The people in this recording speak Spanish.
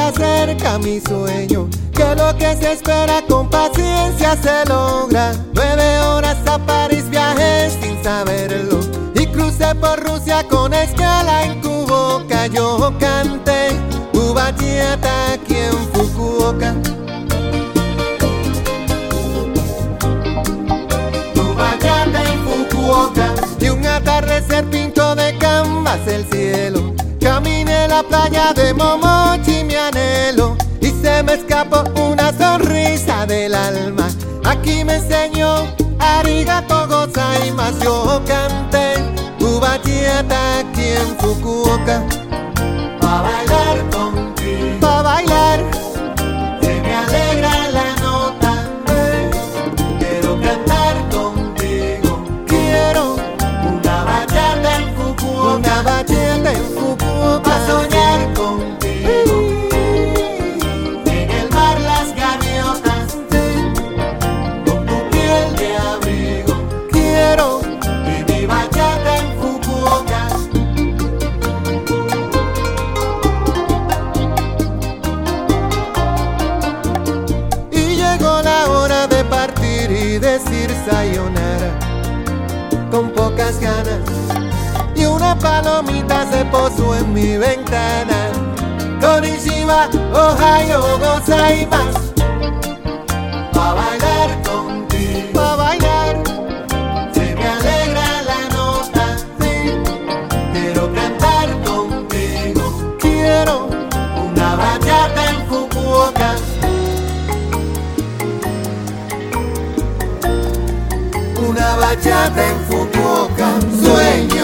acerca mi sueño, que lo que se espera con paciencia se logra. 9 horas a París viajé sin saberlo, y crucé por Rusia con escala en Kuboka. Yo canté bachata aquí en Fukuoka. Bachata en Fukuoka. Y un atardecer pintó de canvas el cielo. Caminé la playa de Momochi, mi anhelo, y se me escapó una sonrisa del alma. Aquí me enseñó arigato gozaimasu. Yo canté bachata aquí en Fukuoka. Pa' bailar contigo, pa' bailar, se me alegra la nota. Quiero cantar contigo, quiero una bachata en Fukuoka, una bachata en Fukuoka. Pa' soñar contigo, en el mar las gaviotas, con tu piel de abrigo. Quiero mi bachata en Fukuoka. La hora de partir y decir sayonara con pocas ganas, y una palomita se posó en mi ventana. Konnichiwa, ohayo gozaimasu. Pa' bailar contigo, pa' bailar, se me alegra la nota. Sí, quiero cantar contigo, quiero una bachata en Fukuoka. Una bachata en Fukuoka, sueño.